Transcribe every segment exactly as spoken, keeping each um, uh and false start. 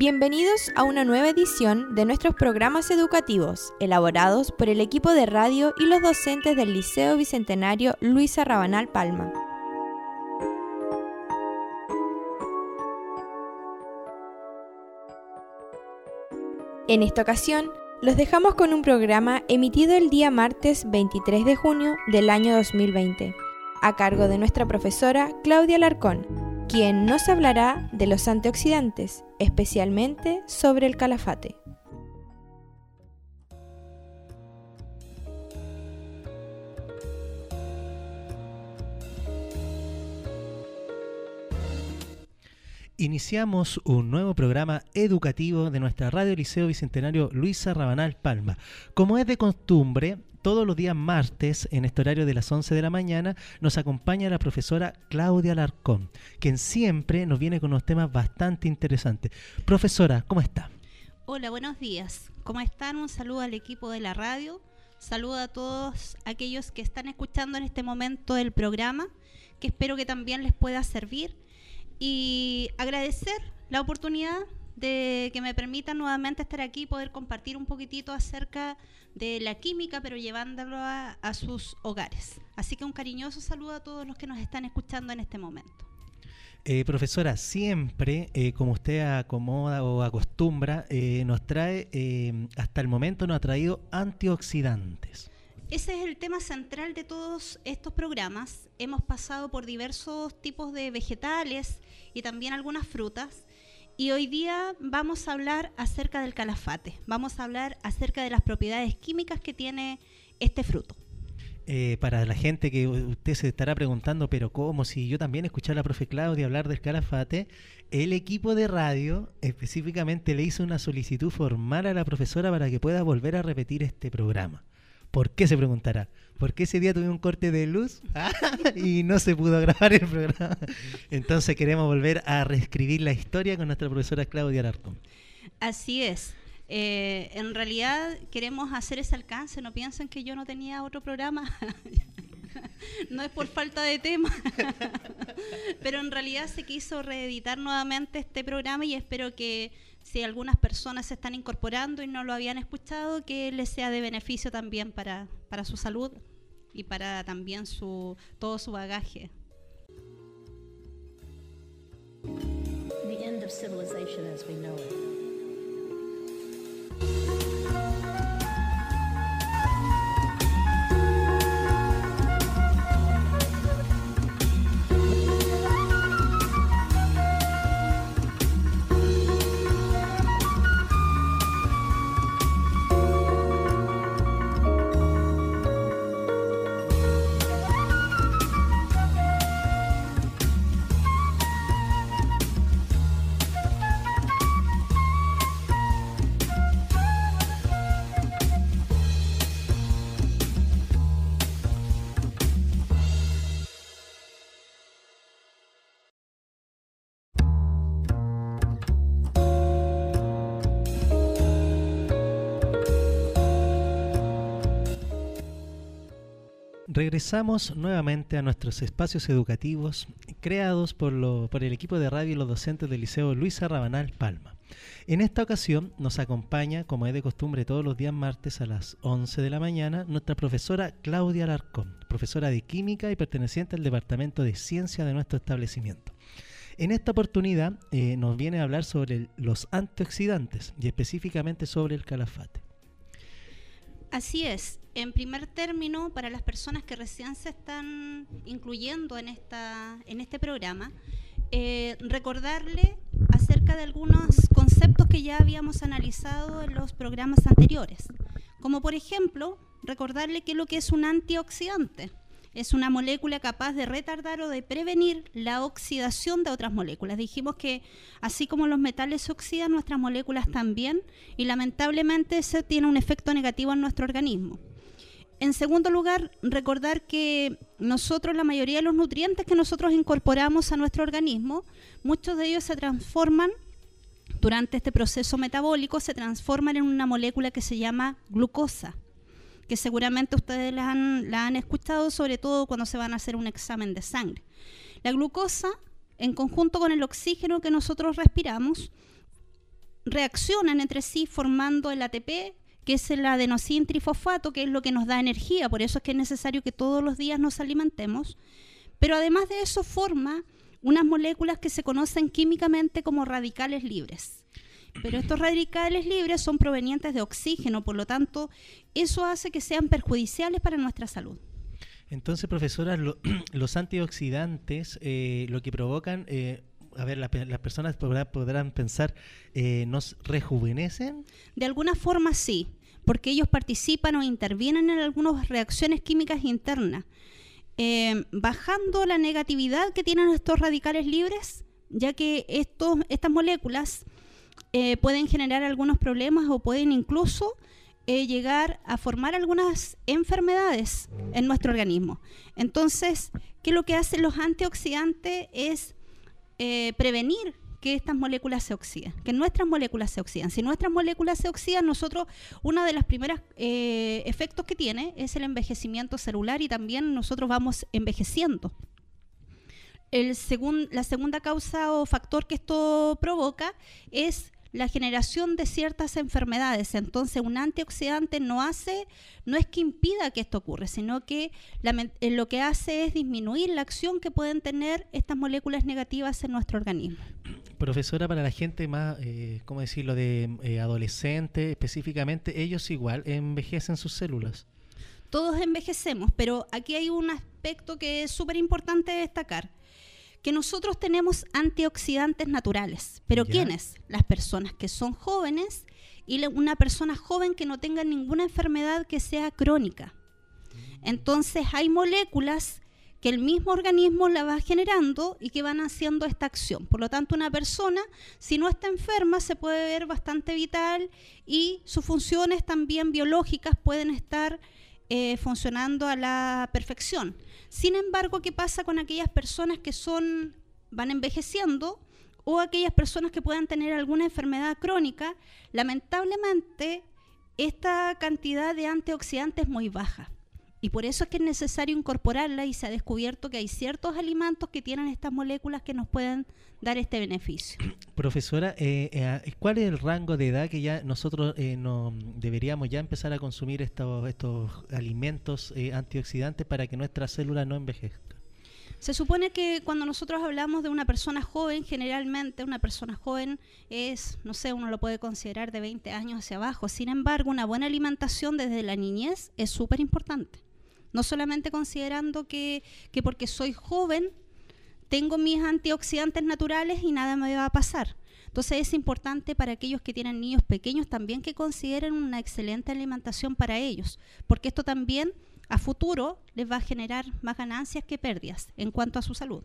Bienvenidos a una nueva edición de nuestros programas educativos, elaborados por el equipo de radio y los docentes del Liceo Bicentenario Luisa Rabanal Palma. En esta ocasión, los dejamos con un programa emitido el día martes veintitrés de junio del año dos mil veinte, a cargo de nuestra profesora Claudia Alarcón, quien nos hablará de los antioxidantes, especialmente sobre el calafate. Iniciamos un nuevo programa educativo de nuestra Radio Liceo Bicentenario Luisa Rabanal Palma. Como es de costumbre, todos los días martes, en este horario de las once de la mañana, nos acompaña la profesora Claudia Alarcón, quien siempre nos viene con unos temas bastante interesantes. Profesora, ¿cómo está? Hola, buenos días. ¿Cómo están? Un saludo al equipo de la radio. Saludo a todos aquellos que están escuchando en este momento el programa, que espero que también les pueda servir. Y agradecer la oportunidad de que me permitan nuevamente estar aquí y poder compartir un poquitito acerca de la química, pero llevándolo a, a sus hogares. Así que un cariñoso saludo a todos los que nos están escuchando en este momento. Eh, profesora, siempre, eh, como usted acomoda o acostumbra, eh, nos trae, eh, hasta el momento nos ha traído antioxidantes. Ese es el tema central de todos estos programas. Hemos pasado por diversos tipos de vegetales y también algunas frutas. Y hoy día vamos a hablar acerca del calafate. Vamos a hablar acerca de las propiedades químicas que tiene este fruto. Eh, para la gente que usted se estará preguntando, pero ¿cómo? Si yo también escuché a la profe Claudia hablar del calafate, el equipo de radio específicamente le hizo una solicitud formal a la profesora para que pueda volver a repetir este programa. ¿Por qué? Se preguntará. ¿Por qué ese día tuve un corte de luz y no se pudo grabar el programa? Entonces queremos volver a reescribir la historia con nuestra profesora Claudia Alarcón. Así es. Eh, en realidad queremos hacer ese alcance. No piensen que yo no tenía otro programa. No es por falta de tema. Pero en realidad se quiso reeditar nuevamente este programa y espero que si algunas personas se están incorporando y no lo habían escuchado, que les sea de beneficio también para, para su salud y para también su todo su bagaje. The end of civilization as we know it. Regresamos nuevamente a nuestros espacios educativos creados por, lo, por el equipo de radio y los docentes del Liceo Luisa Rabanal Palma. En esta ocasión nos acompaña, como es de costumbre todos los días martes a las once de la mañana, nuestra profesora Claudia Alarcón, profesora de Química y perteneciente al Departamento de Ciencia de nuestro establecimiento. En esta oportunidad eh, nos viene a hablar sobre el, los antioxidantes y específicamente sobre el calafate. Así es. En primer término, para las personas que recién se están incluyendo en esta en este programa, eh, recordarle acerca de algunos conceptos que ya habíamos analizado en los programas anteriores. Como por ejemplo, recordarle qué es lo que es un antioxidante. Es una molécula capaz de retardar o de prevenir la oxidación de otras moléculas. Dijimos que así como los metales se oxidan, nuestras moléculas también, y lamentablemente eso tiene un efecto negativo en nuestro organismo. En segundo lugar, recordar que nosotros, la mayoría de los nutrientes que nosotros incorporamos a nuestro organismo, muchos de ellos se transforman, durante este proceso metabólico, se transforman en una molécula que se llama glucosa, que seguramente ustedes la han, la han escuchado, sobre todo cuando se van a hacer un examen de sangre. La glucosa, en conjunto con el oxígeno que nosotros respiramos, reaccionan entre sí formando el A T P, que es el adenosín trifosfato, que es lo que nos da energía. Por eso es que es necesario que todos los días nos alimentemos. Pero además de eso forma unas moléculas que se conocen químicamente como radicales libres. Pero estos radicales libres son provenientes de oxígeno, por lo tanto, eso hace que sean perjudiciales para nuestra salud. Entonces, profesora, lo, los antioxidantes eh, lo que provocan, eh, a ver, la, las personas podrán, podrán pensar, eh, ¿nos rejuvenecen? De alguna forma sí, porque ellos participan o intervienen en algunas reacciones químicas internas, eh, bajando la negatividad que tienen estos radicales libres, ya que estos, estas moléculas eh, pueden generar algunos problemas o pueden incluso eh, llegar a formar algunas enfermedades en nuestro organismo. Entonces, ¿qué es lo que hacen los antioxidantes? Es eh, prevenir que estas moléculas se oxidan, que nuestras moléculas se oxidan. Si nuestras moléculas se oxidan, nosotros, uno de los primeros eh, efectos que tiene es el envejecimiento celular y también nosotros vamos envejeciendo. El segun, la segunda causa o factor que esto provoca es la generación de ciertas enfermedades. Entonces, un antioxidante no hace, no es que impida que esto ocurra, sino que la, lo que hace es disminuir la acción que pueden tener estas moléculas negativas en nuestro organismo. Profesora, para la gente más, eh, ¿cómo decirlo?, de eh, adolescente específicamente, ellos igual envejecen sus células. Todos envejecemos, pero aquí hay un aspecto que es súper importante destacar, que nosotros tenemos antioxidantes naturales. ¿Pero ¿Ya? quiénes? Las personas que son jóvenes y una persona joven que no tenga ninguna enfermedad que sea crónica. Entonces hay moléculas que el mismo organismo la va generando y que van haciendo esta acción. Por lo tanto, una persona, si no está enferma, se puede ver bastante vital y sus funciones también biológicas pueden estar eh, funcionando a la perfección. Sin embargo, ¿qué pasa con aquellas personas que son, van envejeciendo o aquellas personas que puedan tener alguna enfermedad crónica? Lamentablemente, esta cantidad de antioxidantes es muy baja. Y por eso es que es necesario incorporarla y se ha descubierto que hay ciertos alimentos que tienen estas moléculas que nos pueden dar este beneficio. Profesora, eh, eh, ¿cuál es el rango de edad que ya nosotros eh, no, deberíamos ya empezar a consumir estos, estos alimentos eh, antioxidantes para que nuestra célula no envejezca? Se supone que cuando nosotros hablamos de una persona joven, generalmente una persona joven es, no sé, uno lo puede considerar de veinte años hacia abajo. Sin embargo, una buena alimentación desde la niñez es súper importante. No solamente considerando que, que porque soy joven tengo mis antioxidantes naturales y nada me va a pasar. Entonces es importante para aquellos que tienen niños pequeños también que consideren una excelente alimentación para ellos, porque esto también a futuro les va a generar más ganancias que pérdidas en cuanto a su salud.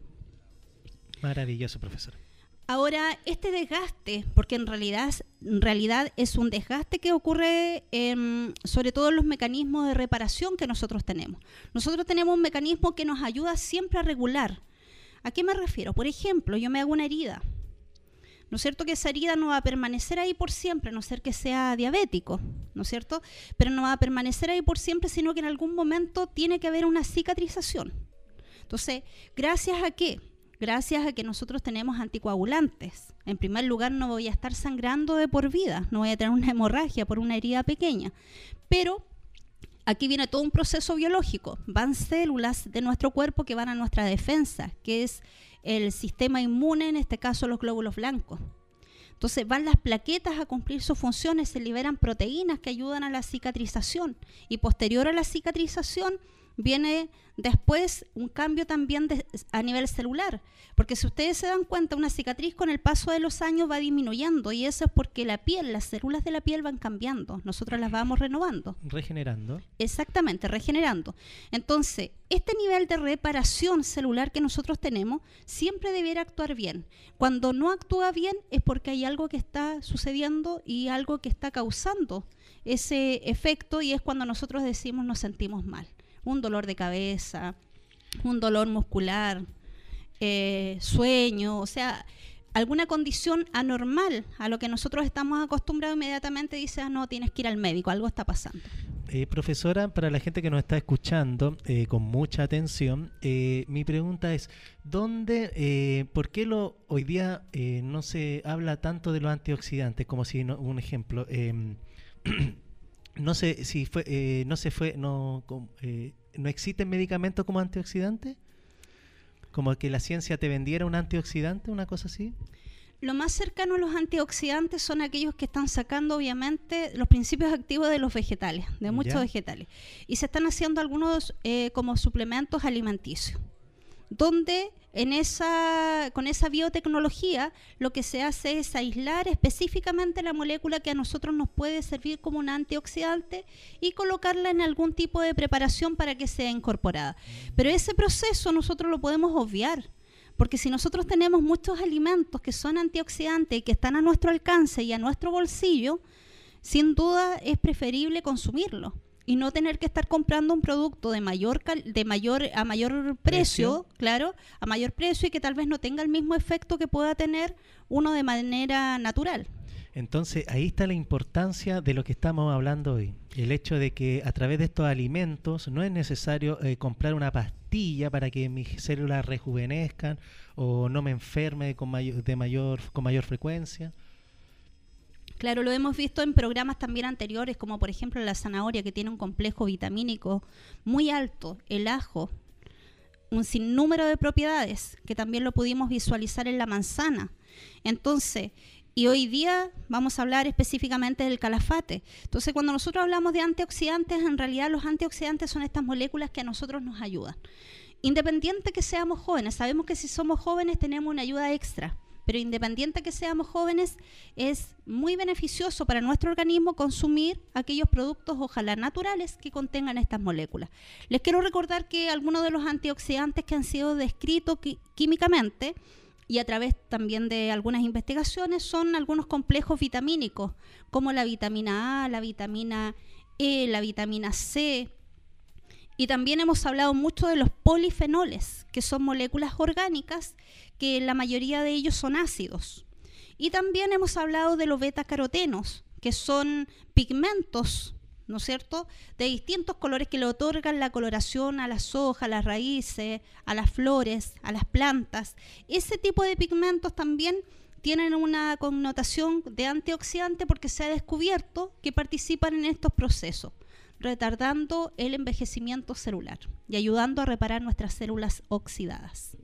Maravilloso, profesor. Ahora, este desgaste, porque en realidad, en realidad es un desgaste que ocurre eh, sobre todo en los mecanismos de reparación que nosotros tenemos. Nosotros tenemos un mecanismo que nos ayuda siempre a regular. ¿A qué me refiero? Por ejemplo, yo me hago una herida, ¿no es cierto? Que esa herida no va a permanecer ahí por siempre, a no ser que sea diabético, ¿no es cierto? Pero no va a permanecer ahí por siempre, sino que en algún momento tiene que haber una cicatrización. Entonces, ¿gracias a qué? Gracias a que nosotros tenemos anticoagulantes. En primer lugar, no voy a estar sangrando de por vida, no voy a tener una hemorragia por una herida pequeña. Pero aquí viene todo un proceso biológico. Van células de nuestro cuerpo que van a nuestra defensa, que es el sistema inmune, en este caso los glóbulos blancos. Entonces van las plaquetas a cumplir sus funciones, se liberan proteínas que ayudan a la cicatrización. Y posterior a la cicatrización viene después un cambio también de, a nivel celular, porque si ustedes se dan cuenta, una cicatriz con el paso de los años va disminuyendo y eso es porque la piel, las células de la piel van cambiando, nosotros las vamos renovando. Regenerando. Exactamente, regenerando. Entonces, este nivel de reparación celular que nosotros tenemos siempre debiera actuar bien. Cuando no actúa bien es porque hay algo que está sucediendo y algo que está causando ese efecto y es cuando nosotros decimos nos sentimos mal. Un dolor de cabeza, un dolor muscular, eh, sueño, o sea, alguna condición anormal a lo que nosotros estamos acostumbrados, inmediatamente dice, ah, no, tienes que ir al médico, algo está pasando. Eh, profesora, para la gente que nos está escuchando eh, con mucha atención, eh, mi pregunta es, ¿dónde, eh, por qué lo, hoy día eh, no se habla tanto de los antioxidantes? Como si, no, un ejemplo, eh, no sé si fue, eh, no se fue, no, com, eh, ¿no existen medicamentos como antioxidantes? ¿Como que la ciencia te vendiera un antioxidante, una cosa así? Lo más cercano a los antioxidantes son aquellos que están sacando, obviamente, los principios activos de los vegetales, de muchos ¿Ya? vegetales. Y se están haciendo algunos eh, como suplementos alimenticios, donde en esa, con esa biotecnología lo que se hace es aislar específicamente la molécula que a nosotros nos puede servir como un antioxidante y colocarla en algún tipo de preparación para que sea incorporada. Pero ese proceso nosotros lo podemos obviar. Porque si nosotros tenemos muchos alimentos que son antioxidantes y que están a nuestro alcance y a nuestro bolsillo, sin duda es preferible consumirlo y no tener que estar comprando un producto de mayor cal- de mayor a mayor precio, ¿Precio? claro, a mayor precio y que tal vez no tenga el mismo efecto que pueda tener uno de manera natural. Entonces, ahí está la importancia de lo que estamos hablando hoy. El hecho de que a través de estos alimentos no es necesario eh, comprar una pastilla para que mis células rejuvenezcan o no me enferme con mayor, de mayor, con mayor frecuencia. Claro, lo hemos visto en programas también anteriores, como por ejemplo la zanahoria, que tiene un complejo vitamínico muy alto, el ajo, un sinnúmero de propiedades, que también lo pudimos visualizar en la manzana. Entonces, y hoy día vamos a hablar específicamente del calafate. Entonces, cuando nosotros hablamos de antioxidantes, en realidad los antioxidantes son estas moléculas que a nosotros nos ayudan. Independiente que seamos jóvenes, sabemos que si somos jóvenes tenemos una ayuda extra, pero independiente que seamos jóvenes, es muy beneficioso para nuestro organismo consumir aquellos productos, ojalá naturales, que contengan estas moléculas. Les quiero recordar que algunos de los antioxidantes que han sido descritos qui- químicamente y a través también de algunas investigaciones son algunos complejos vitamínicos, como la vitamina A, la vitamina E, la vitamina C. Y también hemos hablado mucho de los polifenoles, que son moléculas orgánicas, que la mayoría de ellos son ácidos. Y también hemos hablado de los betacarotenos, que son pigmentos, ¿no es cierto?, de distintos colores que le otorgan la coloración a las hojas, a las raíces, a las flores, a las plantas. Ese tipo de pigmentos también tienen una connotación de antioxidante porque se ha descubierto que participan en estos procesos, retardando el envejecimiento celular y ayudando a reparar nuestras células oxidadas.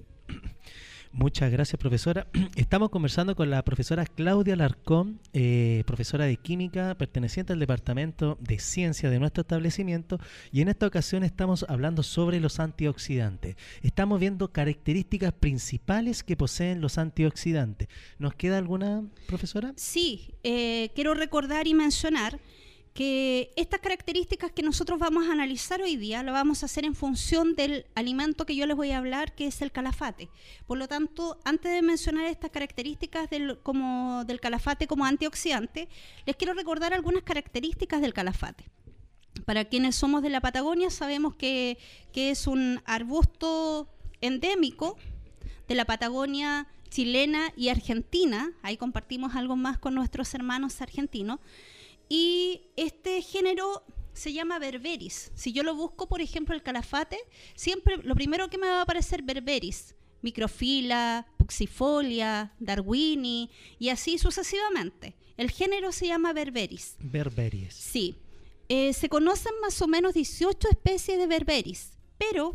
Muchas gracias, profesora. Estamos conversando con la profesora Claudia Alarcón, eh, profesora de Química, perteneciente al Departamento de Ciencia de nuestro establecimiento, y en esta ocasión estamos hablando sobre los antioxidantes. Estamos viendo características principales que poseen los antioxidantes. ¿Nos queda alguna, profesora? Sí, eh, quiero recordar y mencionar que estas características que nosotros vamos a analizar hoy día lo vamos a hacer en función del alimento que yo les voy a hablar, que es el calafate. Por lo tanto, antes de mencionar estas características del, como, del calafate como antioxidante, les quiero recordar algunas características del calafate. Para quienes somos de la Patagonia sabemos que, que es un arbusto endémico de la Patagonia chilena y argentina. Ahí compartimos algo más con nuestros hermanos argentinos. Y este género se llama Berberis. Si yo lo busco, por ejemplo, el calafate, siempre lo primero que me va a aparecer Berberis, Microfila, Puxifolia, Darwini y así sucesivamente. El género se llama Berberis. Berberis. Sí. Eh, se conocen más o menos dieciocho especies de Berberis, pero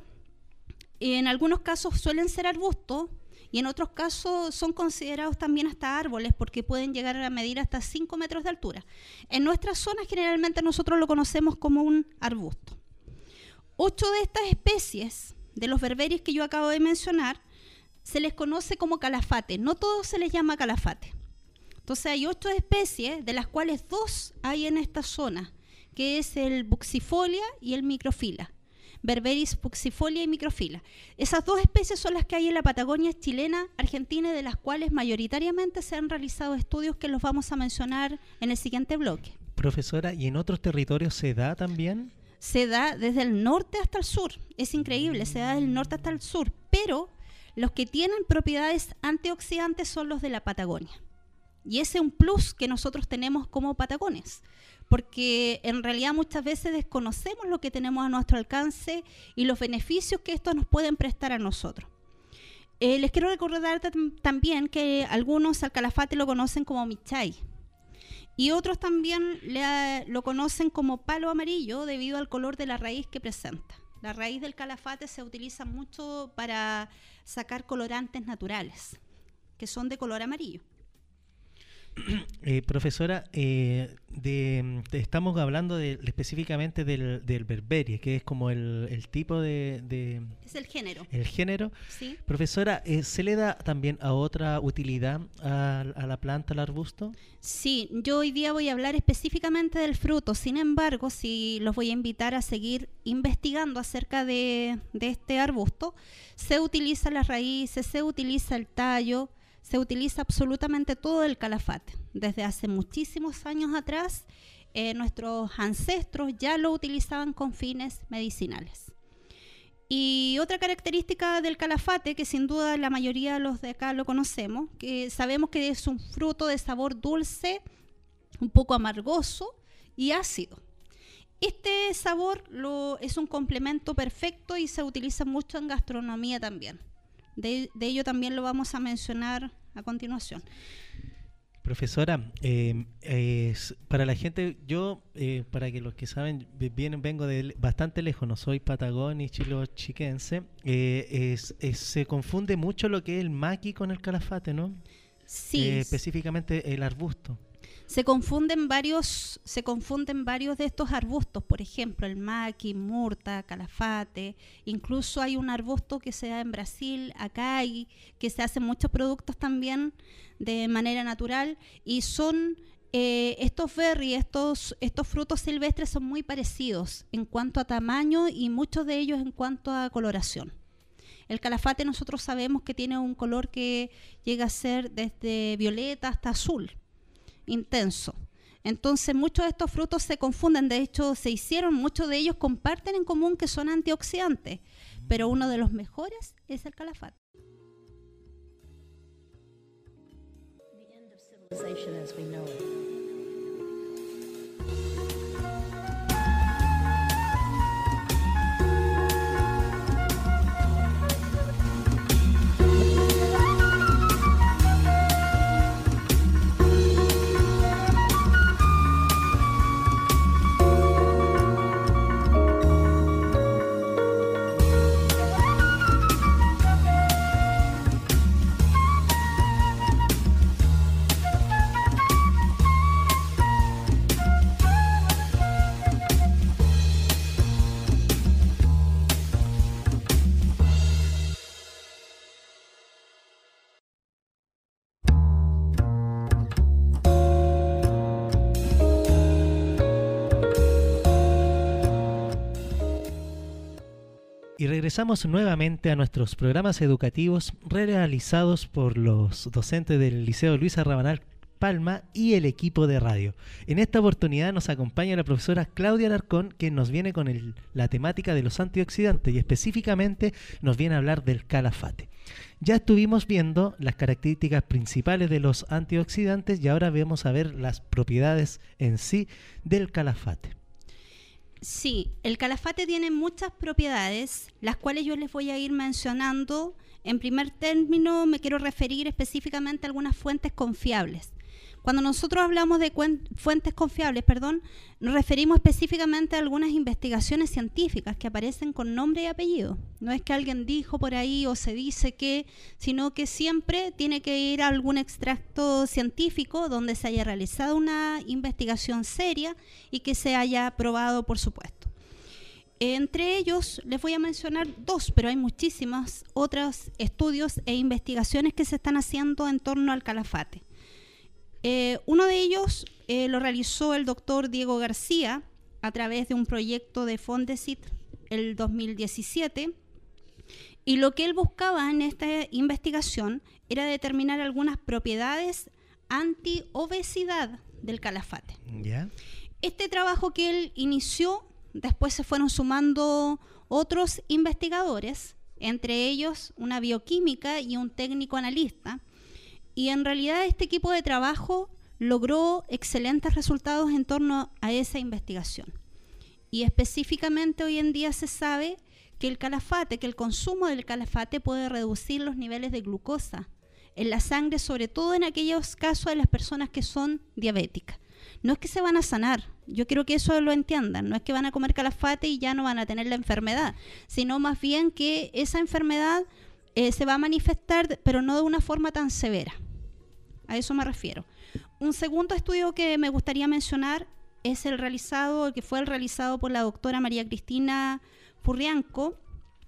en algunos casos suelen ser arbustos y en otros casos son considerados también hasta árboles porque pueden llegar a medir hasta cinco metros de altura. En nuestra zona generalmente nosotros lo conocemos como un arbusto. Ocho de estas especies de los berberis que yo acabo de mencionar se les conoce como calafate, no todos se les llama calafate. Entonces hay ocho especies, de las cuales dos hay en esta zona, que es el Buxifolia y el Microfila. Berberis, Puxifolia y Microfila. Esas dos especies son las que hay en la Patagonia chilena, argentina, y de las cuales mayoritariamente se han realizado estudios que los vamos a mencionar en el siguiente bloque. Profesora, ¿y en otros territorios se da también? Se da desde el norte hasta el sur. Es increíble, se da desde el norte hasta el sur, pero los que tienen propiedades antioxidantes son los de la Patagonia. Y ese es un plus que nosotros tenemos como patagones, porque en realidad muchas veces desconocemos lo que tenemos a nuestro alcance y los beneficios que estos nos pueden prestar a nosotros. Eh, les quiero recordar también que algunos al calafate lo conocen como michay y otros también le, lo conocen como palo amarillo debido al color de la raíz que presenta. La raíz del calafate se utiliza mucho para sacar colorantes naturales, que son de color amarillo. Eh, profesora, eh, de, de, estamos hablando de, específicamente del, del berberis, que es como el, el tipo de, de... Es el género. El género. Sí. Profesora, eh, ¿se le da también a otra utilidad a, a la planta, al arbusto? Sí, yo hoy día voy a hablar específicamente del fruto. Sin embargo, sí los voy a invitar a seguir investigando acerca de, de este arbusto. Se utilizan las raíces, se utiliza el tallo, se utiliza absolutamente todo el calafate. Desde hace muchísimos años atrás, eh, nuestros ancestros ya lo utilizaban con fines medicinales. Y otra característica del calafate, que sin duda la mayoría de los de acá lo conocemos, que sabemos que es un fruto de sabor dulce, un poco amargoso y ácido. Este sabor lo, es un complemento perfecto y se utiliza mucho en gastronomía también. De, de ello también lo vamos a mencionar a continuación. Profesora, eh, eh, para la gente, yo, eh, para que los que saben, vienen, vengo de bastante lejos, no soy patagón ni chilochiquense, eh, es, es, se confunde mucho lo que es el maqui con el calafate, ¿no? Sí. Eh, específicamente el arbusto. Se confunden varios, se confunden varios de estos arbustos, por ejemplo, el maqui, murta, calafate. Incluso hay un arbusto que se da en Brasil, acá hay, que se hacen muchos productos también de manera natural y son eh, estos berries, estos, estos frutos silvestres son muy parecidos en cuanto a tamaño y muchos de ellos en cuanto a coloración. El calafate nosotros sabemos que tiene un color que llega a ser desde violeta hasta azul, intenso. Entonces muchos de estos frutos se confunden, de hecho se hicieron, muchos de ellos comparten en común que son antioxidantes, pero uno de los mejores es el calafate. The end of civilization as we know it. Y regresamos nuevamente a nuestros programas educativos realizados por los docentes del Liceo Luisa Rabanal Palma y el equipo de radio. En esta oportunidad nos acompaña la profesora Claudia Alarcón, que nos viene con el, la temática de los antioxidantes y específicamente nos viene a hablar del calafate. Ya estuvimos viendo las características principales de los antioxidantes y ahora vamos a ver las propiedades en sí del calafate. Sí, el calafate tiene muchas propiedades, las cuales yo les voy a ir mencionando. En primer término, me quiero referir específicamente a algunas fuentes confiables. Cuando nosotros hablamos de fuentes confiables, perdón, nos referimos específicamente a algunas investigaciones científicas que aparecen con nombre y apellido. No es que alguien dijo por ahí o se dice que, sino que siempre tiene que ir a algún extracto científico donde se haya realizado una investigación seria y que se haya probado, por supuesto. Entre ellos les voy a mencionar dos, pero hay muchísimos otros estudios e investigaciones que se están haciendo en torno al calafate. Eh, uno de ellos eh, lo realizó el doctor Diego García a través de un proyecto de Fondesit el dos mil diecisiete, y lo que él buscaba en esta investigación era determinar algunas propiedades anti-obesidad del calafate. ¿Ya? Este trabajo que él inició, después se fueron sumando otros investigadores, entre ellos una bioquímica y un técnico analista. Y en realidad este equipo de trabajo logró excelentes resultados en torno a esa investigación. Y específicamente hoy en día se sabe que el calafate, que el consumo del calafate puede reducir los niveles de glucosa en la sangre, sobre todo en aquellos casos de las personas que son diabéticas. No es que se van a sanar, yo quiero que eso lo entiendan, no es que van a comer calafate y ya no van a tener la enfermedad, sino más bien que esa enfermedad eh, se va a manifestar, pero no de una forma tan severa. A eso me refiero. Un segundo estudio que me gustaría mencionar es el realizado, que fue el realizado por la doctora María Cristina Furrianco,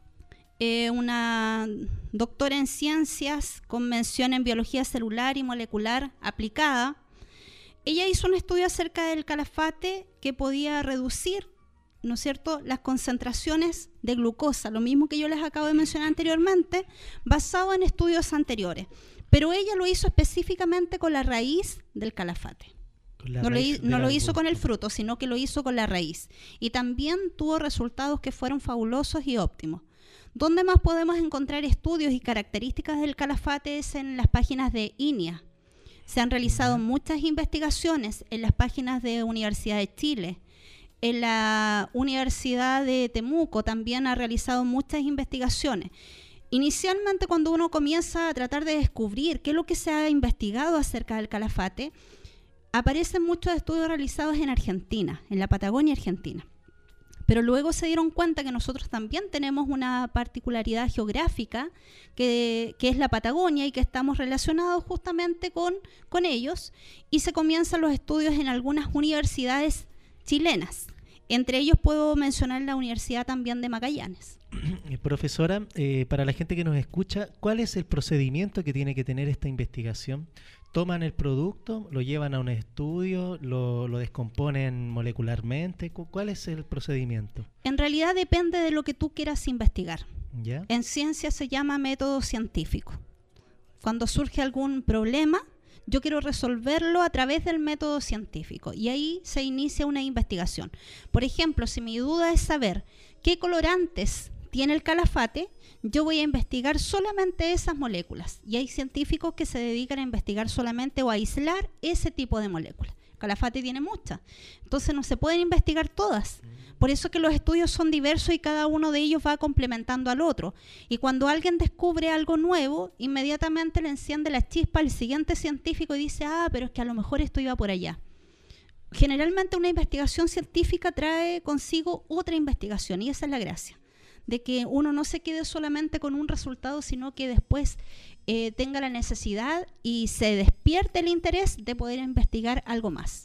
eh, una doctora en ciencias con mención en biología celular y molecular aplicada. Ella hizo un estudio acerca del calafate que podía reducir, ¿no es cierto?, las concentraciones de glucosa, lo mismo que yo les acabo de mencionar anteriormente, basado en estudios anteriores. Pero ella lo hizo específicamente con la raíz del calafate. No, lo, no lo hizo con el fruto, sino que lo hizo con la raíz. Y también tuvo resultados que fueron fabulosos y óptimos. ¿Dónde más podemos encontrar estudios y características del calafate? Es en las páginas de I N I A. Se han realizado uh-huh. muchas investigaciones en las páginas de Universidad de Chile. En la Universidad de Temuco también ha realizado muchas investigaciones. Inicialmente, cuando uno comienza a tratar de descubrir qué es lo que se ha investigado acerca del calafate, aparecen muchos estudios realizados en Argentina, en la Patagonia Argentina. Pero luego se dieron cuenta que nosotros también tenemos una particularidad geográfica, que, que es la Patagonia, y que estamos relacionados justamente con, con ellos, y se comienzan los estudios en algunas universidades chilenas. Entre ellos puedo mencionar la Universidad también de Magallanes. Profesora, eh, para la gente que nos escucha, ¿cuál es el procedimiento que tiene que tener esta investigación? ¿Toman el producto, lo llevan a un estudio, lo, lo descomponen molecularmente? ¿Cuál es el procedimiento? En realidad depende de lo que tú quieras investigar. ¿Ya? En ciencia se llama método científico. Cuando surge algún problema, yo quiero resolverlo a través del método científico y ahí se inicia una investigación. Por ejemplo, si mi duda es saber qué colorantes tiene el calafate, yo voy a investigar solamente esas moléculas y hay científicos que se dedican a investigar solamente o a aislar ese tipo de moléculas. El calafate tiene muchas, entonces no se pueden investigar todas. Por eso que los estudios son diversos y cada uno de ellos va complementando al otro. Y cuando alguien descubre algo nuevo, inmediatamente le enciende la chispa al siguiente científico y dice, ah, pero es que a lo mejor esto iba por allá. Generalmente una investigación científica trae consigo otra investigación y esa es la gracia, de que uno no se quede solamente con un resultado, sino que después eh, tenga la necesidad y se despierte el interés de poder investigar algo más.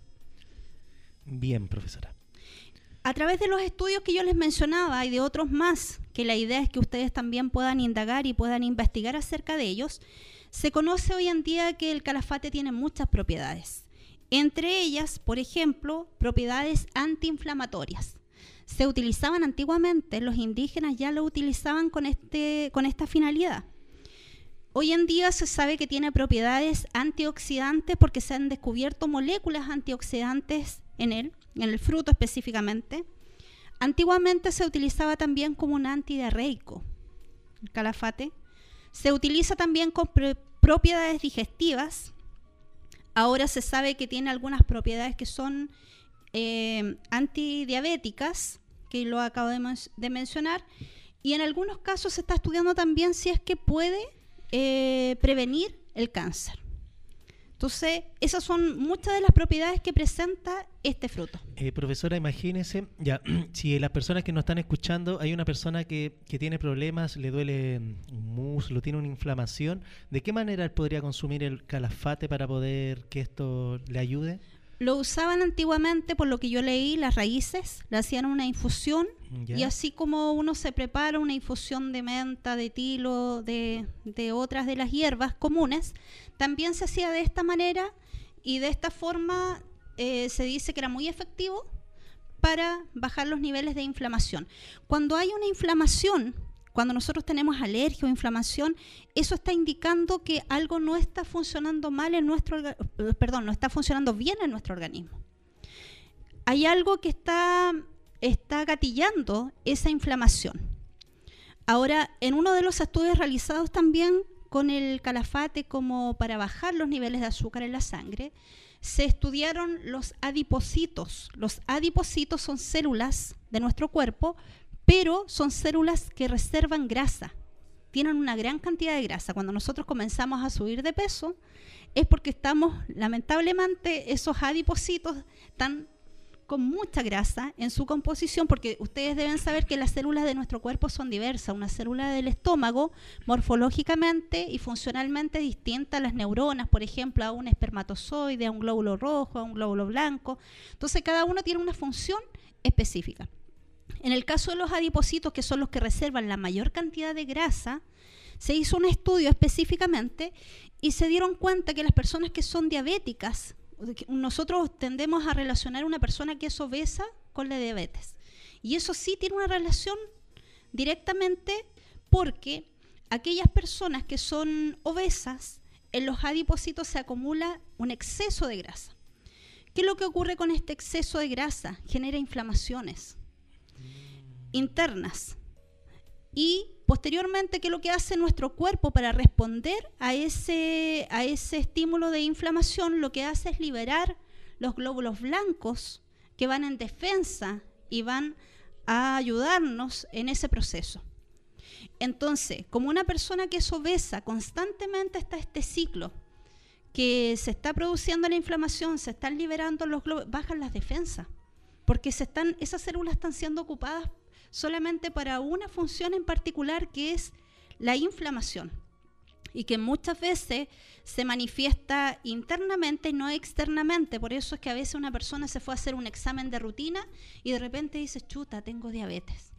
Bien, profesora. A través de los estudios que yo les mencionaba y de otros más, que la idea es que ustedes también puedan indagar y puedan investigar acerca de ellos, se conoce hoy en día que el calafate tiene muchas propiedades. Entre ellas, por ejemplo, propiedades antiinflamatorias. Se utilizaban antiguamente, los indígenas ya lo utilizaban con, este, con esta finalidad. Hoy en día se sabe que tiene propiedades antioxidantes porque se han descubierto moléculas antioxidantes en él, en el fruto específicamente. Antiguamente se utilizaba también como un antidiarreico, el calafate. Se utiliza también con pr- propiedades digestivas. Ahora se sabe que tiene algunas propiedades que son eh, antidiabéticas, que lo acabo de, men- de mencionar, y en algunos casos se está estudiando también si es que puede eh, prevenir el cáncer. Entonces, esas son muchas de las propiedades que presenta este fruto. Eh, profesora, imagínese, ya, si las personas que nos están escuchando, hay una persona que, que tiene problemas, le duele un muslo, tiene una inflamación, ¿de qué manera él podría consumir el calafate para poder que esto le ayude? Lo usaban antiguamente, por lo que yo leí, las raíces, le hacían una infusión, ¿ya? Y así como uno se prepara una infusión de menta, de tilo, de, de otras de las hierbas comunes, también se hacía de esta manera y de esta forma eh, se dice que era muy efectivo para bajar los niveles de inflamación. Cuando hay una inflamación, cuando nosotros tenemos alergia o inflamación, eso está indicando que algo no está funcionando mal en nuestro orga- perdón, no está funcionando bien en nuestro organismo. Hay algo que está, está gatillando esa inflamación. Ahora, en uno de los estudios realizados también con el calafate como para bajar los niveles de azúcar en la sangre, se estudiaron los adipocitos. Los adipocitos son células de nuestro cuerpo, pero son células que reservan grasa. Tienen una gran cantidad de grasa. Cuando nosotros comenzamos a subir de peso, es porque estamos, lamentablemente, esos adipocitos están con mucha grasa en su composición, porque ustedes deben saber que las células de nuestro cuerpo son diversas. Una célula del estómago, morfológicamente y funcionalmente distinta a las neuronas, por ejemplo, a un espermatozoide, a un glóbulo rojo, a un glóbulo blanco. Entonces, cada uno tiene una función específica. En el caso de los adipocitos, que son los que reservan la mayor cantidad de grasa, se hizo un estudio específicamente y se dieron cuenta que las personas que son diabéticas, nosotros tendemos a relacionar a una persona que es obesa con la diabetes. Y eso sí tiene una relación directamente, porque aquellas personas que son obesas, en los adipocitos se acumula un exceso de grasa. ¿Qué es lo que ocurre con este exceso de grasa? Genera inflamaciones internas. Y posteriormente, ¿qué es lo que hace nuestro cuerpo para responder a ese, a ese estímulo de inflamación? Lo que hace es liberar los glóbulos blancos que van en defensa y van a ayudarnos en ese proceso. Entonces, como una persona que es obesa, constantemente está este ciclo, que se está produciendo la inflamación, se están liberando los glóbulos, bajan las defensas, porque se están, esas células están siendo ocupadas solamente para una función en particular, que es la inflamación, y que muchas veces se manifiesta internamente y no externamente. Por eso es que a veces una persona se fue a hacer un examen de rutina y de repente dice, chuta, tengo diabetes,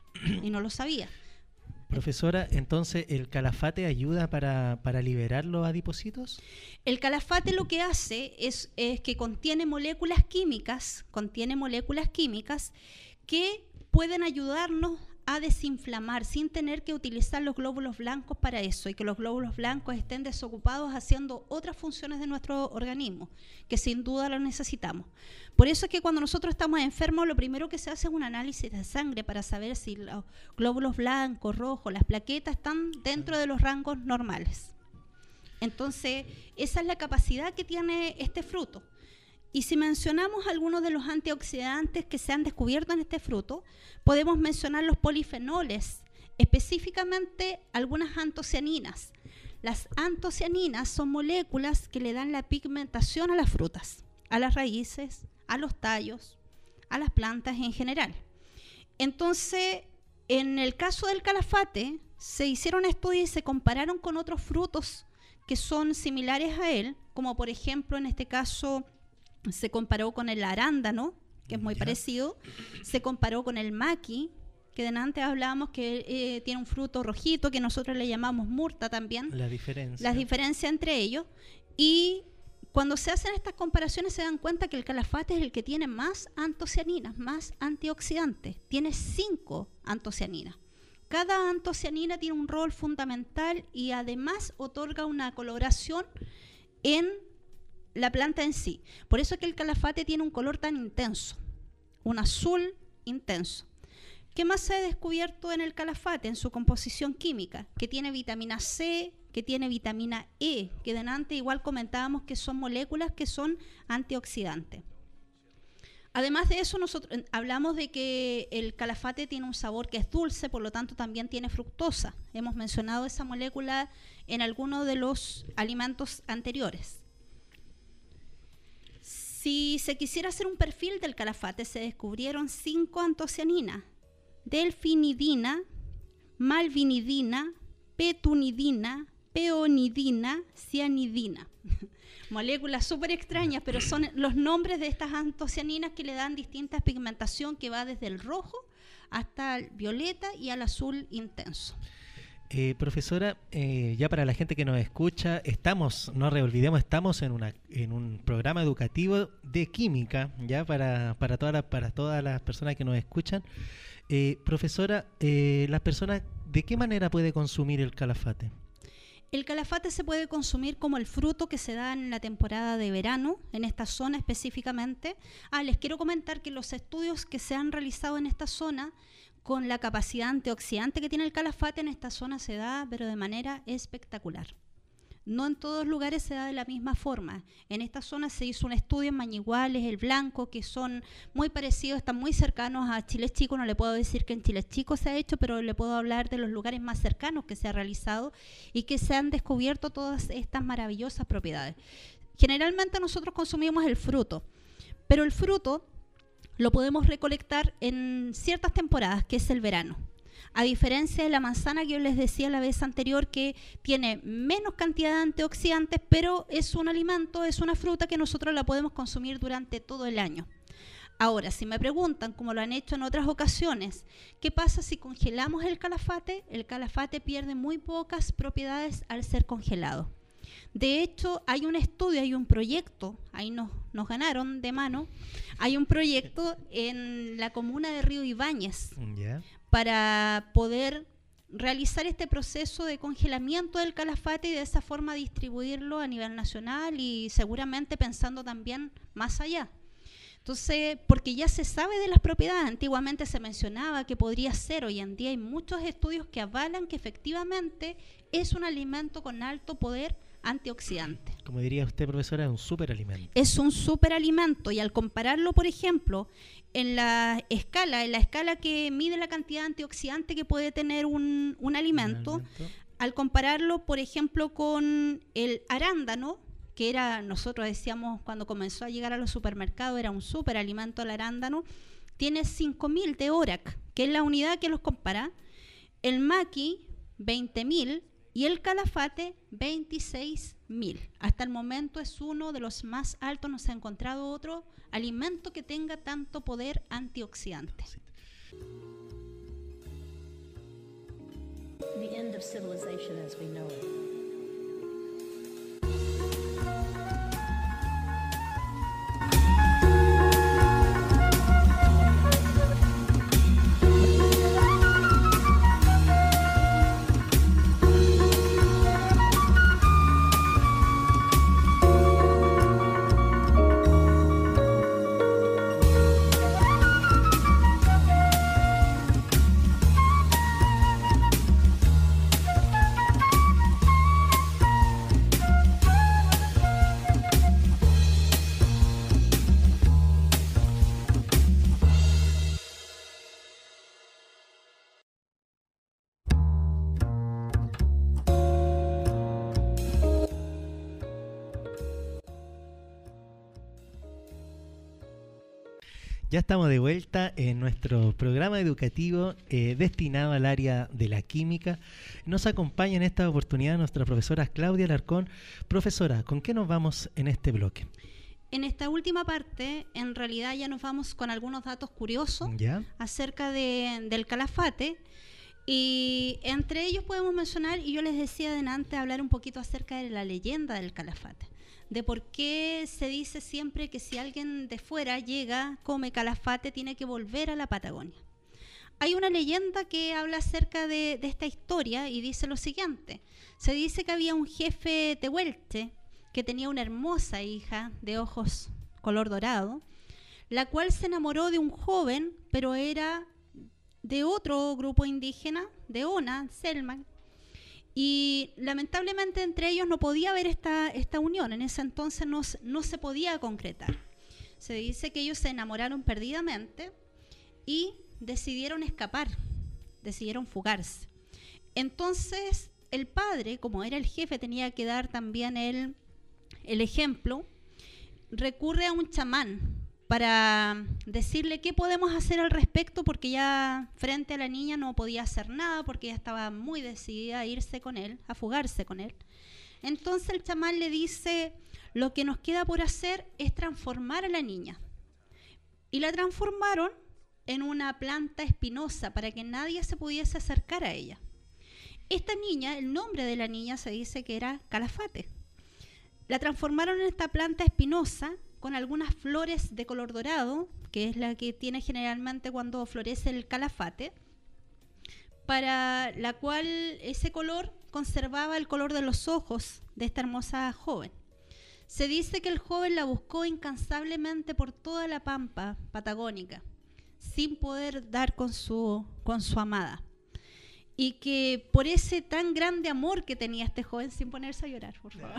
y no lo sabía. Profesora, entonces, ¿el calafate ayuda para, para liberar los adipocitos? El calafate lo que hace es, es que contiene moléculas químicas, contiene moléculas químicas que pueden ayudarnos a desinflamar sin tener que utilizar los glóbulos blancos para eso, y que los glóbulos blancos estén desocupados haciendo otras funciones de nuestro organismo, que sin duda lo necesitamos. Por eso es que cuando nosotros estamos enfermos, lo primero que se hace es un análisis de sangre para saber si los glóbulos blancos, rojos, las plaquetas están dentro de los rangos normales. Entonces, esa es la capacidad que tiene este fruto. Y si mencionamos algunos de los antioxidantes que se han descubierto en este fruto, podemos mencionar los polifenoles, específicamente algunas antocianinas. Las antocianinas son moléculas que le dan la pigmentación a las frutas, a las raíces, a los tallos, a las plantas en general. Entonces, en el caso del calafate, se hicieron estudios y se compararon con otros frutos que son similares a él, como por ejemplo, en este caso, se comparó con el arándano, que es muy ya. parecido, se comparó con el maqui, que de antes hablábamos que eh, tiene un fruto rojito, que nosotros le llamamos murta también. La diferencia. La diferencia entre ellos. Y cuando se hacen estas comparaciones se dan cuenta que el calafate es el que tiene más antocianinas, más antioxidantes. Tiene cinco antocianinas. Cada antocianina tiene un rol fundamental y además otorga una coloración en la planta en sí. Por eso es que el calafate tiene un color tan intenso, un azul intenso. ¿Qué más se ha descubierto en el calafate? En su composición química, que tiene vitamina C, que tiene vitamina E, que delante igual comentábamos que son moléculas que son antioxidantes. Además de eso, nosotros hablamos de que el calafate tiene un sabor que es dulce, por lo tanto también tiene fructosa. Hemos mencionado esa molécula en algunos de los alimentos anteriores. Si se quisiera hacer un perfil del calafate, se descubrieron cinco antocianinas: delfinidina, malvinidina, petunidina, peonidina, cianidina. Moléculas súper extrañas, pero son los nombres de estas antocianinas que le dan distinta pigmentación, que va desde el rojo hasta el violeta y al azul intenso. Eh, profesora, eh, ya para la gente que nos escucha, estamos, no olvidemos, estamos en una en un programa educativo de química, ya para para todas las para todas las personas que nos escuchan. Eh, profesora, eh, las personas, ¿de qué manera puede consumir el calafate? El calafate se puede consumir como el fruto que se da en la temporada de verano, en esta zona específicamente. Ah, les quiero comentar que los estudios que se han realizado en esta zona, con la capacidad antioxidante que tiene el calafate, en esta zona se da, pero de manera espectacular. No en todos lugares se da de la misma forma. En esta zona se hizo un estudio en Mañiguales, El Blanco, que son muy parecidos, están muy cercanos a Chile Chico. No le puedo decir que en Chile Chico se ha hecho, pero le puedo hablar de los lugares más cercanos que se ha realizado y que se han descubierto todas estas maravillosas propiedades. Generalmente nosotros consumimos el fruto, pero el fruto lo podemos recolectar en ciertas temporadas, que es el verano. A diferencia de la manzana que yo les decía la vez anterior, que tiene menos cantidad de antioxidantes, pero es un alimento, es una fruta que nosotros la podemos consumir durante todo el año. Ahora, si me preguntan, como lo han hecho en otras ocasiones, ¿qué pasa si congelamos el calafate? El calafate pierde muy pocas propiedades al ser congelado. De hecho, hay un estudio, hay un proyecto, ahí nos, nos ganaron de mano, hay un proyecto en la comuna de Río Ibáñez, yeah, para poder realizar este proceso de congelamiento del calafate y de esa forma distribuirlo a nivel nacional y seguramente pensando también más allá. Entonces, porque ya se sabe de las propiedades, antiguamente se mencionaba que podría ser, hoy en día hay muchos estudios que avalan que efectivamente es un alimento con alto poder antioxidante. Como diría usted, profesora, es un superalimento. Es un superalimento y al compararlo, por ejemplo, en la escala, en la escala que mide la cantidad de antioxidante que puede tener un, un alimento, un alimento, al compararlo, por ejemplo, con el arándano, que era, nosotros decíamos cuando comenzó a llegar a los supermercados, era un superalimento el arándano, tiene cinco mil de ORAC, que es la unidad que los compara, el maqui, veinte mil, y el calafate, veintiséis mil. Hasta el momento es uno de los más altos, no se ha encontrado otro alimento que tenga tanto poder antioxidante. The end of civilization as we know it. Ya estamos de vuelta en nuestro programa educativo eh, destinado al área de la química. Nos acompaña en esta oportunidad nuestra profesora Claudia Alarcón. Profesora, ¿con qué nos vamos en este bloque? En esta última parte, en realidad ya nos vamos con algunos datos curiosos ¿Ya? acerca de, del calafate. Y entre ellos podemos mencionar, y yo les decía adelante, hablar un poquito acerca de la leyenda del calafate. De por qué se dice siempre que si alguien de fuera llega, come calafate, tiene que volver a la Patagonia. Hay una leyenda que habla acerca de, de esta historia y dice lo siguiente. Se dice que había un jefe tehuelche que tenía una hermosa hija de ojos color dorado, la cual se enamoró de un joven, pero era de otro grupo indígena, de Ona, Selman, y lamentablemente entre ellos no podía haber esta, esta unión, en ese entonces no, no se podía concretar. Se dice que ellos se enamoraron perdidamente y decidieron escapar, decidieron fugarse. Entonces el padre, como era el jefe, tenía que dar también el, el ejemplo, recurre a un chamán para decirle qué podemos hacer al respecto, porque ya frente a la niña no podía hacer nada, porque ella estaba muy decidida a irse con él, a fugarse con él. Entonces el chamán le dice, lo que nos queda por hacer es transformar a la niña. Y la transformaron en una planta espinosa para que nadie se pudiese acercar a ella. Esta niña, el nombre de la niña se dice que era Calafate. La transformaron en esta planta espinosa con algunas flores de color dorado, que es la que tiene generalmente cuando florece el calafate, para la cual ese color conservaba el color de los ojos de esta hermosa joven. Se dice que el joven la buscó incansablemente por toda la pampa patagónica, sin poder dar con su, con su amada. Y que por ese tan grande amor que tenía este joven, sin ponerse a llorar, por favor,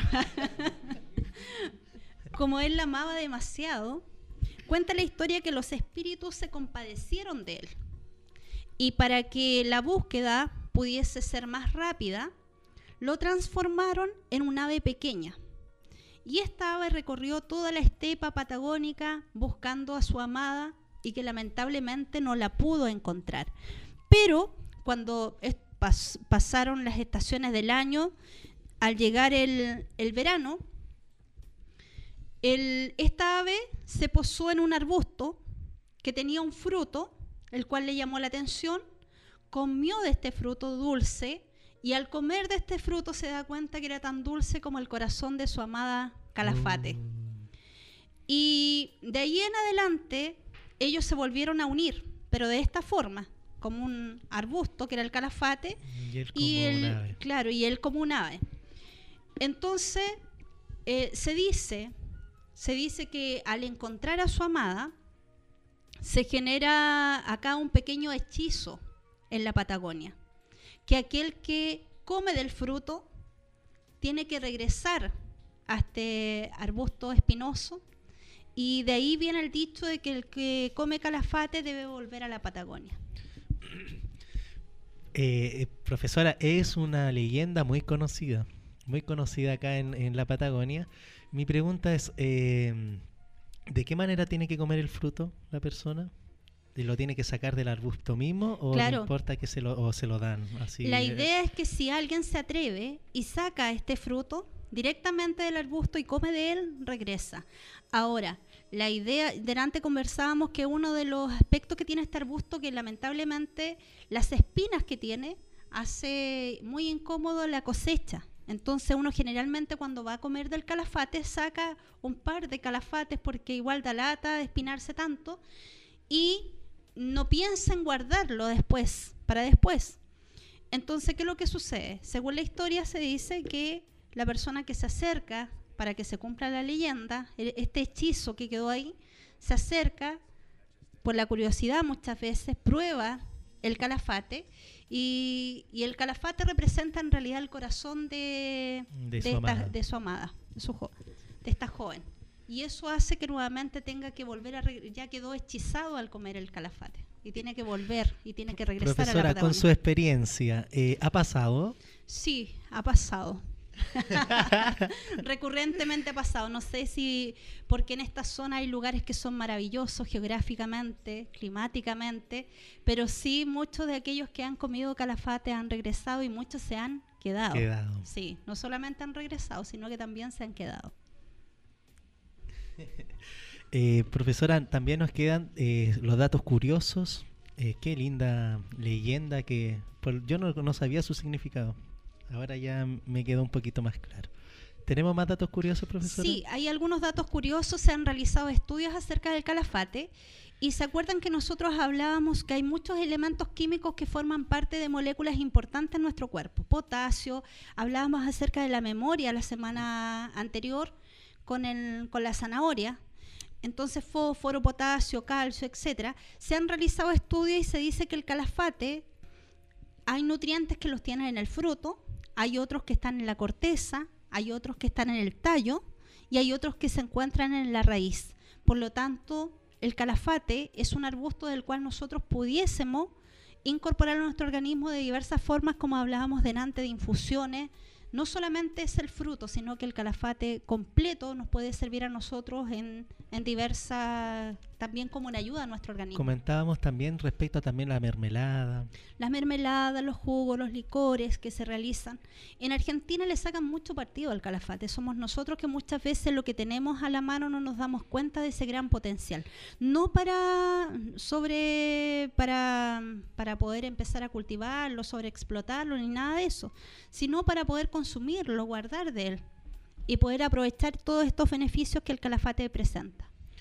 como él la amaba demasiado, cuenta la historia que los espíritus se compadecieron de él. Y para que la búsqueda pudiese ser más rápida, lo transformaron en un ave pequeña. Y esta ave recorrió toda la estepa patagónica buscando a su amada y que lamentablemente no la pudo encontrar. Pero cuando es, pas, pasaron las estaciones del año, al llegar el, el verano, el, esta ave se posó en un arbusto que tenía un fruto, el cual le llamó la atención, comió de este fruto dulce, y al comer de este fruto se da cuenta que era tan dulce como el corazón de su amada Calafate. Mm. Y de ahí en adelante ellos se volvieron a unir, pero de esta forma, como un arbusto que era el Calafate y él como, y él, un, ave. Claro, y él como un ave. Entonces eh, se dice, se dice que al encontrar a su amada se genera acá un pequeño hechizo en la Patagonia, que aquel que come del fruto tiene que regresar a este arbusto espinoso, y de ahí viene el dicho de que el que come Calafate debe volver a la Patagonia. Eh, profesora, es una leyenda muy conocida, muy conocida acá en, en la Patagonia. Mi pregunta es, eh, ¿de qué manera tiene que comer el fruto la persona? ¿Lo tiene que sacar del arbusto mismo o claro. no importa que se lo, o se lo dan? Así, la idea es que si alguien se atreve y saca este fruto directamente del arbusto y come de él, regresa. Ahora, la idea, delante conversábamos que uno de los aspectos que tiene este arbusto, que lamentablemente las espinas que tiene hace muy incómodo la cosecha. Entonces uno generalmente cuando va a comer del calafate saca un par de calafates porque igual da lata de espinarse tanto, y no piensa en guardarlo después, para después. Entonces, ¿qué es lo que sucede? Según la historia se dice que la persona que se acerca para que se cumpla la leyenda, este hechizo que quedó ahí, se acerca por la curiosidad muchas veces, prueba el calafate, y, y el calafate representa en realidad el corazón de, de, de, su, esta, amada. de su amada, de, su jo, de esta joven. Y eso hace que nuevamente tenga que volver a, ya quedó hechizado al comer el calafate, y tiene que volver, y tiene que regresar. Profesora, a la Patagonia. con su experiencia, eh, ¿ha pasado? Sí, ha pasado. Recurrentemente ha pasado. No sé si porque en esta zona hay lugares que son maravillosos geográficamente, climáticamente, pero sí muchos de aquellos que han comido calafate han regresado y muchos se han quedado. quedado. Sí, no solamente han regresado, sino que también se han quedado. Eh, profesora, también nos quedan eh, los datos curiosos. Eh, qué linda leyenda que por, yo no, no sabía su significado. Ahora ya me quedó un poquito más claro. ¿Tenemos más datos curiosos, profesora? Sí, hay algunos datos curiosos. Se han realizado estudios acerca del calafate. Y se acuerdan que nosotros hablábamos que hay muchos elementos químicos que forman parte de moléculas importantes en nuestro cuerpo. Potasio, hablábamos acerca de la memoria la semana anterior con, el, con la zanahoria. Entonces fósforo, potasio, calcio, etcétera. Se han realizado estudios y se dice que el calafate, hay nutrientes que los tienen en el fruto, hay otros que están en la corteza, hay otros que están en el tallo y hay otros que se encuentran en la raíz. Por lo tanto, el calafate es un arbusto del cual nosotros pudiésemos incorporar a nuestro organismo de diversas formas, como hablábamos delante, de infusiones. No solamente es el fruto, sino que el calafate completo nos puede servir a nosotros en, en diversas, también como una ayuda a nuestro organismo. Comentábamos también respecto a también la mermelada. Las mermeladas, los jugos, los licores que se realizan. En Argentina le sacan mucho partido al calafate. Somos nosotros que muchas veces lo que tenemos a la mano no nos damos cuenta de ese gran potencial. No para sobre para, para poder empezar a cultivarlo, sobreexplotarlo, ni nada de eso, sino para poder consumirlo, guardar de él y poder aprovechar todos estos beneficios que el calafate presenta.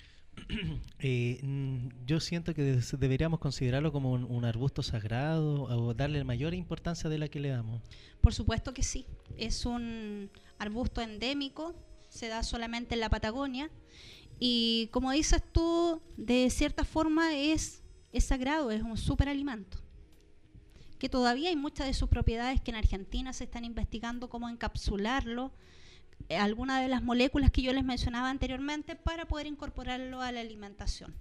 eh, yo siento que des- deberíamos considerarlo como un, un arbusto sagrado o darle mayor importancia de la que le damos. Por supuesto que sí. Es un arbusto endémico, se da solamente en la Patagonia y, como dices tú, de cierta forma es, es sagrado, es un superalimento. Que todavía hay muchas de sus propiedades que en Argentina se están investigando cómo encapsularlo, eh, algunas de las moléculas que yo les mencionaba anteriormente, para poder incorporarlo a la alimentación.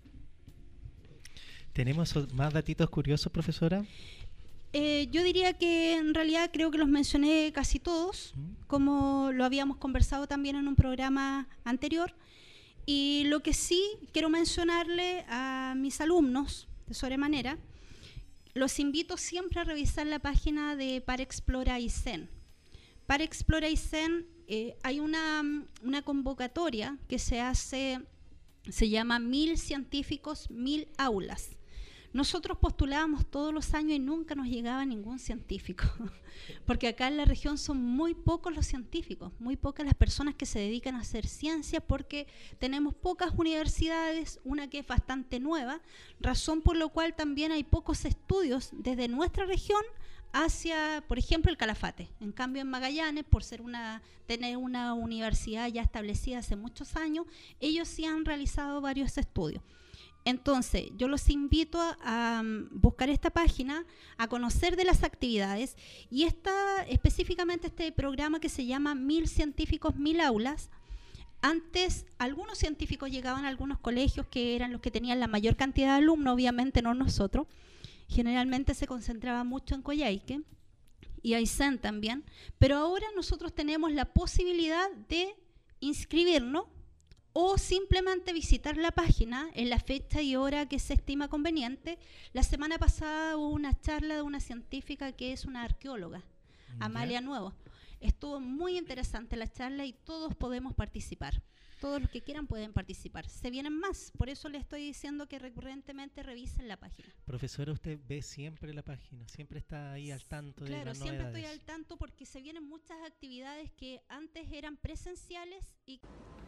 ¿Tenemos o- más datitos curiosos, profesora? Eh, yo diría que en realidad creo que los mencioné casi todos, como lo habíamos conversado también en un programa anterior. Y lo que sí quiero mencionarle a mis alumnos de sobremanera, los invito siempre a revisar la página de Parexplora I C E N. Parexplora I C E N, eh, hay una, una convocatoria que se hace, se llama Mil Científicos, Mil Aulas. Nosotros postulábamos todos los años y nunca nos llegaba ningún científico, porque acá en la región son muy pocos los científicos, muy pocas las personas que se dedican a hacer ciencia, porque tenemos pocas universidades, una que es bastante nueva, razón por la cual también hay pocos estudios desde nuestra región hacia, por ejemplo, el Calafate. En cambio, en Magallanes, por ser una, tener una universidad ya establecida hace muchos años, ellos sí han realizado varios estudios. Entonces, yo los invito a, a buscar esta página, a conocer de las actividades, y esta, específicamente este programa que se llama Mil Científicos, Mil Aulas. Antes, algunos científicos llegaban a algunos colegios que eran los que tenían la mayor cantidad de alumnos, obviamente no nosotros. Generalmente se concentraba mucho en Coyhaique y Aysén también, pero ahora nosotros tenemos la posibilidad de inscribirnos o simplemente visitar la página en la fecha y hora que se estima conveniente. La semana pasada hubo una charla de una científica que es una arqueóloga, Amalia Nuevo. Estuvo muy interesante la charla y todos podemos participar. Todos los que quieran pueden participar. Se vienen más, por eso les estoy diciendo que recurrentemente revisen la página. Profesora, usted ve siempre la página, siempre está ahí al tanto de Claro, las siempre novedades. estoy al tanto porque se vienen muchas actividades que antes eran presenciales y...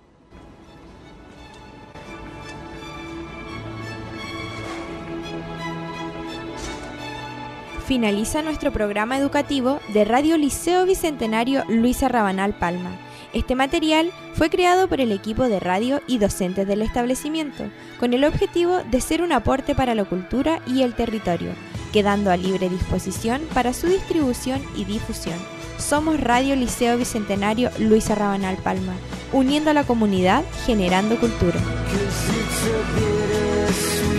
Finaliza nuestro programa educativo de Radio Liceo Bicentenario Luisa Rabanal Palma. Este material fue creado por el equipo de radio y docentes del establecimiento, con el objetivo de ser un aporte para la cultura y el territorio, quedando a libre disposición para su distribución y difusión. Somos Radio Liceo Bicentenario Luisa Rabanal Palma, uniendo a la comunidad, generando cultura. Cause it's a bittersweet